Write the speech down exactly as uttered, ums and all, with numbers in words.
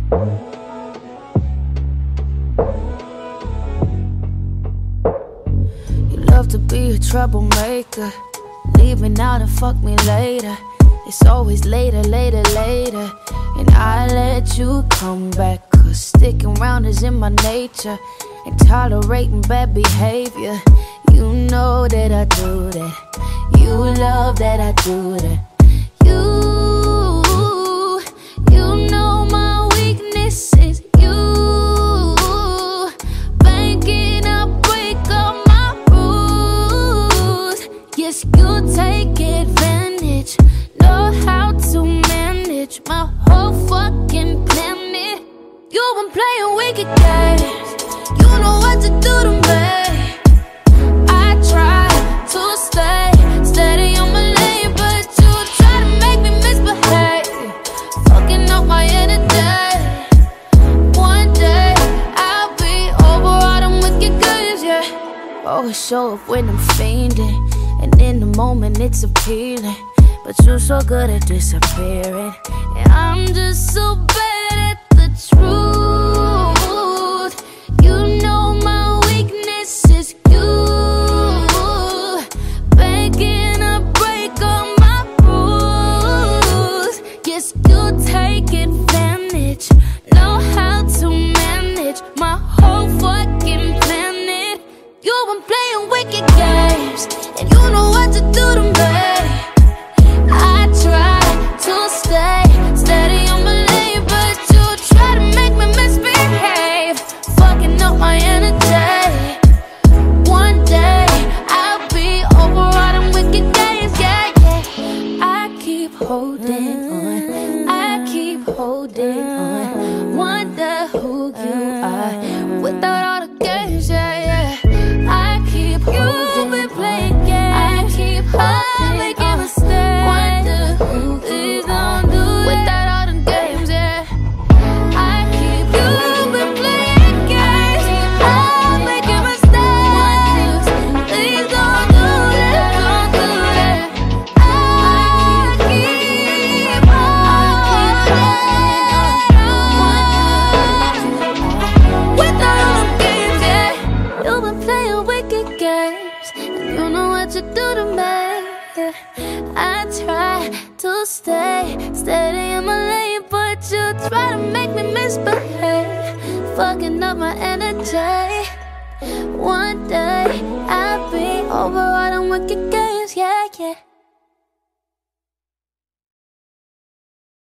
You love to be a troublemaker, leave me now and fuck me later. It's always later, later, later, and I let you come back, cause sticking around is in my nature, and tolerating bad behavior. You know that I do that, you love that I do that. You, you know my weaknesses. You, banking I break all my rules. Yes, you take advantage, know how to manage my whole fucking planet. You've been playing wicked games, you know what to do to me. I try to stay steady on my lane, but you try to make me misbehave, fucking up my energy. One day I'll be over all them wicked games, yeah. Always show up when I'm fiending, and in the moment it's appealing, but you're so good at disappearing, and I'm just so bad at the truth. You know my weaknesses. You, begging to break all my rules. Yes, you take advantage, know how to manage my whole fucking planet. You've been playing wicked games, and you know what to do to me. I try to stay steady on my lane, but you try to make me misbehave, fucking up my energy. One day I'll be over all them wicked days, yeah, yeah. I keep holding on, I keep holding on. Wonder who you are without all the games, yeah, yeah. I keep holding on, playing games. I keep holding, making mistakes. Wonder who please don't do it without all the games, yeah. I keep you been playing games. I'm making mistakes. Please don't do that, don't do that. I keep on without all the games, yeah. You've been playing wicked games, and you know what you do to me, yeah. I try to stay steady in my lane, but you try to make me misbehave, fucking up my energy. One day I'll be over all them wicked games, yeah, yeah.